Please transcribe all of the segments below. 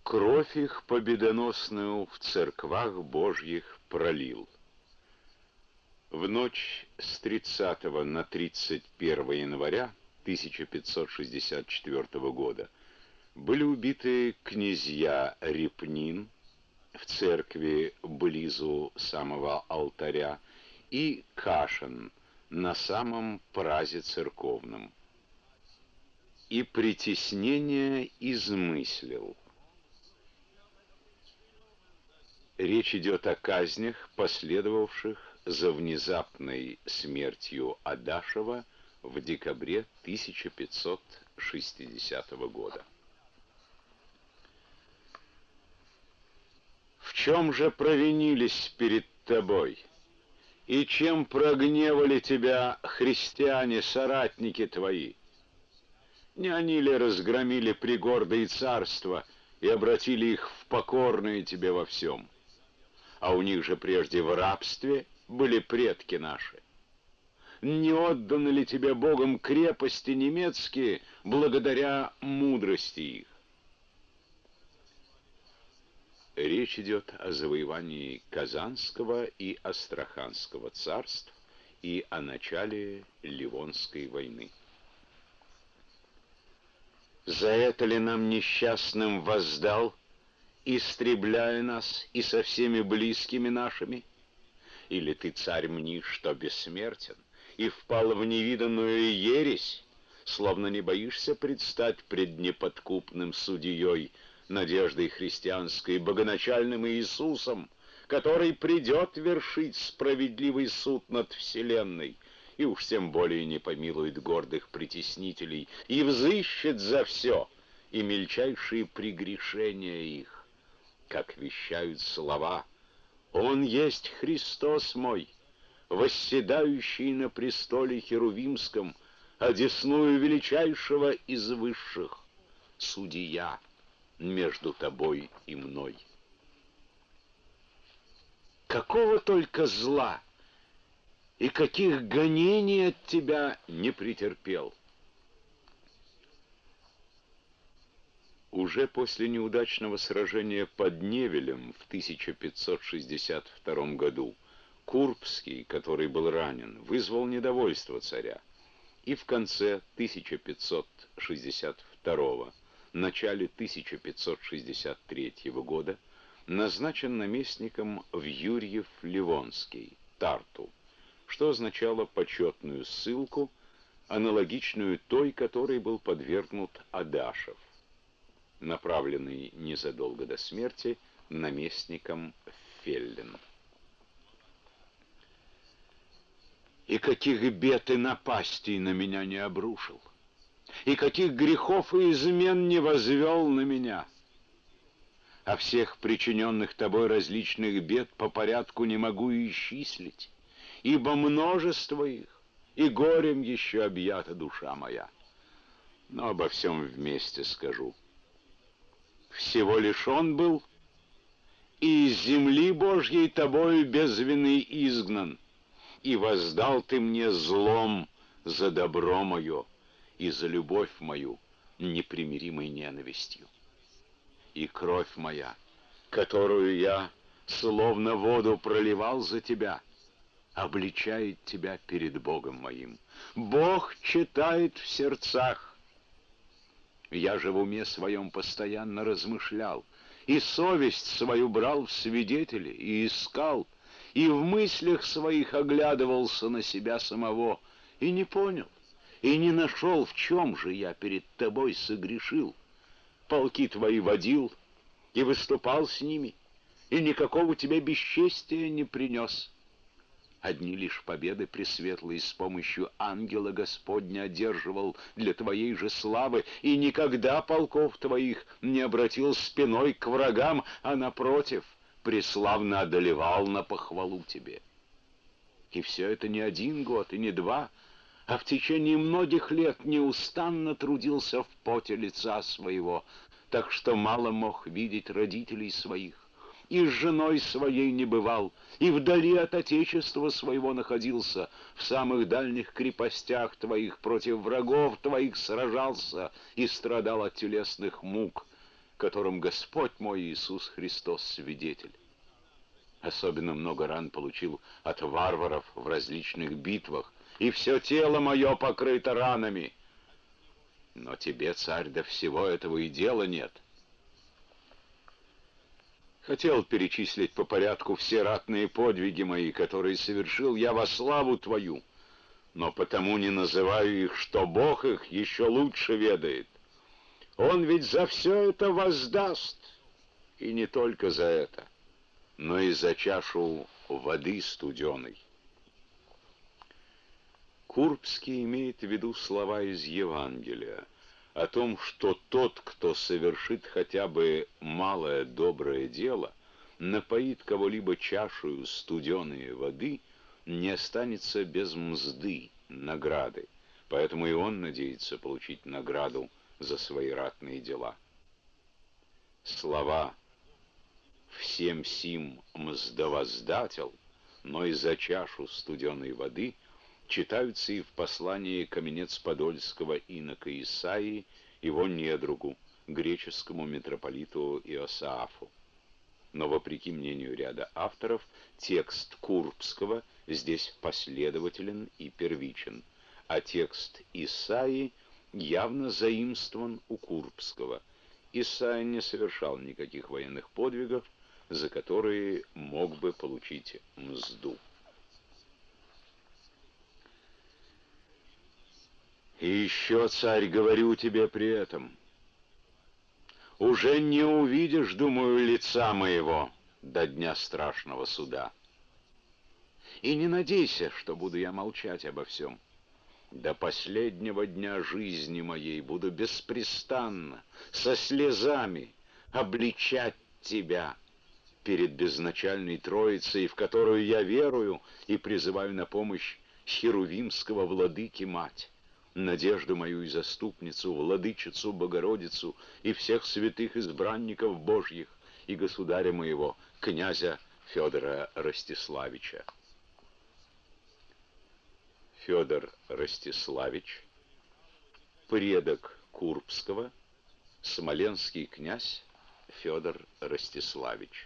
Кровь их победоносную в церквах Божьих пролил. В ночь с 30 на 31 января 1564 года были убиты князья Репнин в церкви близу самого алтаря и Кашин на самом празе церковном. И притеснение измыслил. Речь идет о казнях, последовавших за внезапной смертью Адашева в декабре 1560 года. В чем же провинились перед тобой, и чем прогневали тебя христиане, соратники твои? Не они ли разгромили пригорды и царства и обратили их в покорные тебе во всем? А у них же прежде в рабстве были предки наши. Не отданы ли тебе Богом крепости немецкие благодаря мудрости их? Речь идет о завоевании Казанского и Астраханского царств и о начале Ливонской войны. За это ли нам несчастным воздал, истребляя нас и со всеми близкими нашими? Или ты, царь, мнишь, что бессмертен, и впал в невиданную ересь, словно не боишься предстать пред неподкупным судьей, надеждой христианской, богоначальным Иисусом, который придет вершить справедливый суд над вселенной, и уж тем более не помилует гордых притеснителей, и взыщет за все, и мельчайшие прегрешения их, как вещают слова: «Он есть Христос мой, восседающий на престоле херувимском, одесную величайшего из высших, судья между тобой и мной». Какого только зла и каких гонений от тебя не претерпел. Уже после неудачного сражения под Невелем в 1562 году Курбский, который был ранен, вызвал недовольство царя, и в конце 1562, начале 1563 года назначен наместником в Юрьев-Ливонский, Тарту, что означало почетную ссылку, аналогичную той, которой был подвергнут Адашев, направленный незадолго до смерти наместником в Феллен. И каких бед и напастей на меня не обрушил, и каких грехов и измен не возвел на меня. О всех причиненных тобой различных бед по порядку не могу исчислить, ибо множество их, и горем еще объята душа моя. Но обо всем вместе скажу. Всего лишь он был, и из земли Божьей тобою без вины изгнан, и воздал ты мне злом за добро мое и за любовь мою непримиримой ненавистью. И кровь моя, которую я словно воду проливал за тебя, обличает тебя перед Богом моим. Бог читает в сердцах. Я же в уме своем постоянно размышлял, и совесть свою брал в свидетели, и искал, и в мыслях своих оглядывался на себя самого, и не понял, и не нашел, в чем же я перед тобой согрешил. Полки твои водил и выступал с ними, и никакого тебе бесчестия не принес. Одни лишь победы пресветлые с помощью ангела Господня одерживал для твоей же славы, и никогда полков твоих не обратил спиной к врагам, а напротив, преславно одолевал на похвалу тебе. И все это не один год и не два, а в течение многих лет неустанно трудился в поте лица своего, так что мало мог видеть родителей своих, и с женой своей не бывал, и вдали от отечества своего находился, в самых дальних крепостях твоих против врагов твоих сражался и страдал от телесных мук. которым Господь мой Иисус Христос свидетель. Особенно много ран получил от варваров в различных битвах, и все тело мое покрыто ранами. Но тебе, царь, до всего этого и дела нет. Хотел перечислить по порядку все ратные подвиги мои, которые совершил я во славу твою, но потому не называю их, что Бог их еще лучше ведает. Он ведь за все это воздаст, и не только за это, но и за чашу воды студеной. Курбский имеет в виду слова из Евангелия о том, что тот, кто совершит хотя бы малое доброе дело, напоит кого-либо чашею студеной воды, не останется без мзды, награды. Поэтому и он надеется получить награду за свои ратные дела. Слова «всем сим мздовоздатель», но и за чашу студеной воды читаются и в послании Каменец-Подольского инока Исаии его недругу, греческому митрополиту Иосаафу. Но, вопреки мнению ряда авторов, текст Курбского здесь последователен и первичен, а текст Исаии явно заимствован у Курбского. Исаия не совершал никаких военных подвигов, за которые мог бы получить мзду. И еще, царь, говорю тебе при этом, уже не увидишь, думаю, лица моего до дня страшного суда. И не надейся, что буду я молчать обо всем. До последнего дня жизни моей буду беспрестанно, со слезами, обличать тебя перед безначальной Троицей, в которую я верую и призываю на помощь херувимского владыки мать, надежду мою и заступницу, владычицу Богородицу и всех святых избранников Божьих и государя моего, князя Федора Ростиславича. Федор Ростиславич, предок Курбского, смоленский князь Федор Ростиславич.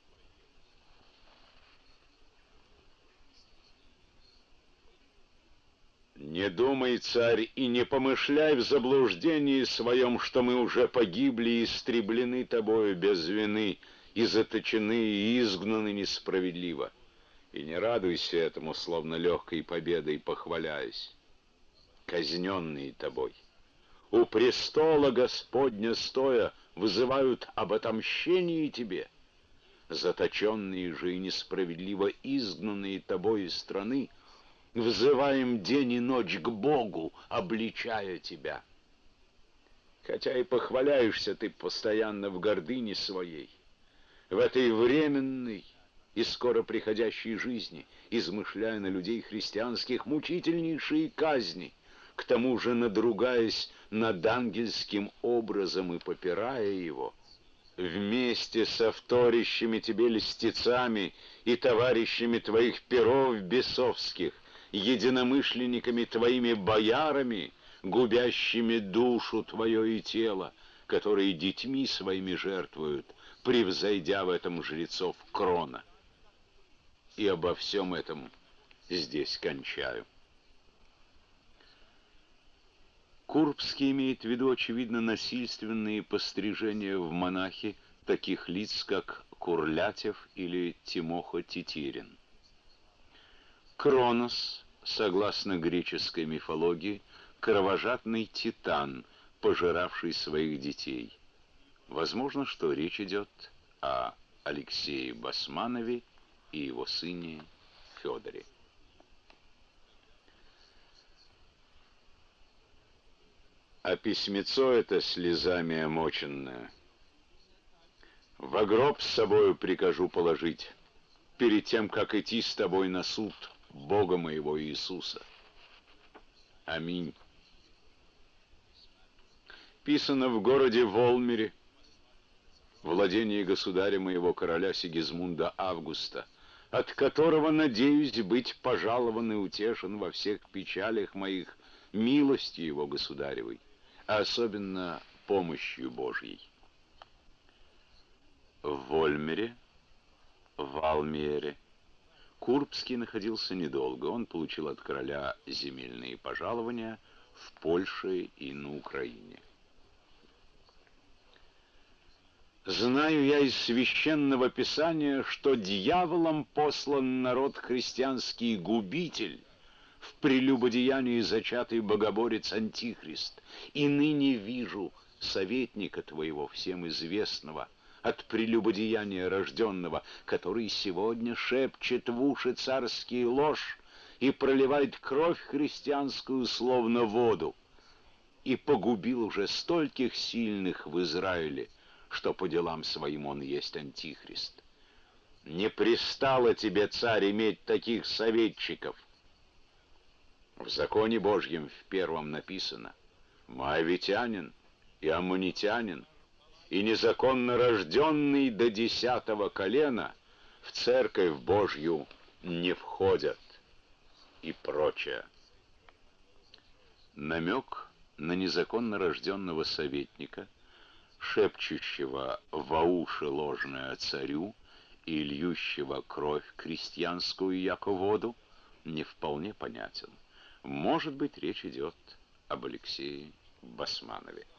Не думай, царь, и не помышляй в заблуждении своем, что мы уже погибли и истреблены тобою без вины, и заточены, и изгнаны несправедливо. И не радуйся этому, словно легкой победой похваляясь, казненные тобой. У престола Господня стоя вызывают об отомщении тебе. Заточенные же и несправедливо изгнанные тобой из страны, взываем день и ночь к Богу, обличая тебя. Хотя и похваляешься ты постоянно в гордыне своей, в этой временной и скоро приходящей жизни, измышляя на людей христианских мучительнейшие казни, к тому же надругаясь над ангельским образом и попирая его, вместе со вторящими тебе льстецами и товарищами твоих перов бесовских, единомышленниками твоими боярами, губящими душу твое и тело, которые детьми своими жертвуют, превзойдя в этом жрецов Крона. И обо всем этом здесь кончаю. Курбский имеет в виду, очевидно, насильственные пострижения в монахи таких лиц, как Курлятев или Тимоха Тетерин. Кронос, согласно греческой мифологии, кровожадный титан, пожиравший своих детей. Возможно, что речь идет о Алексее Басманове и его сыне Федоре. А письмецо это слезами омоченное во гроб с собою прикажу положить, перед тем, как идти с тобой на суд Бога моего Иисуса. Аминь. Писано в городе Волмере, владении государя моего короля Сигизмунда Августа, от которого надеюсь быть пожалован и утешен во всех печалях моих милостью его государевой, а особенно помощью Божьей. Ольмере, Валмиере. Курбский находился недолго. Он получил от короля земельные пожалования в Польше и на Украине. Знаю я из священного писания, что дьяволом послан народ христианский губитель, в прелюбодеянии зачатый богоборец Антихрист, и ныне вижу советника твоего, всем известного, от прелюбодеяния рожденного, который сегодня шепчет в уши царские ложь и проливает кровь христианскую, словно воду, и погубил уже стольких сильных в Израиле, что по делам своим он есть Антихрист. Не пристало тебе, царь, иметь таких советчиков. В законе Божьем в первом написано: моавитянин и аммонитянин и незаконно рожденный до 10-го колена в церковь Божью не входят, и прочее. Намек на незаконно рожденного советника, шепчущего во уши ложное царю и льющего кровь крестьянскую яко воду, не вполне понятен. Может быть, речь идет об Алексее Басманове.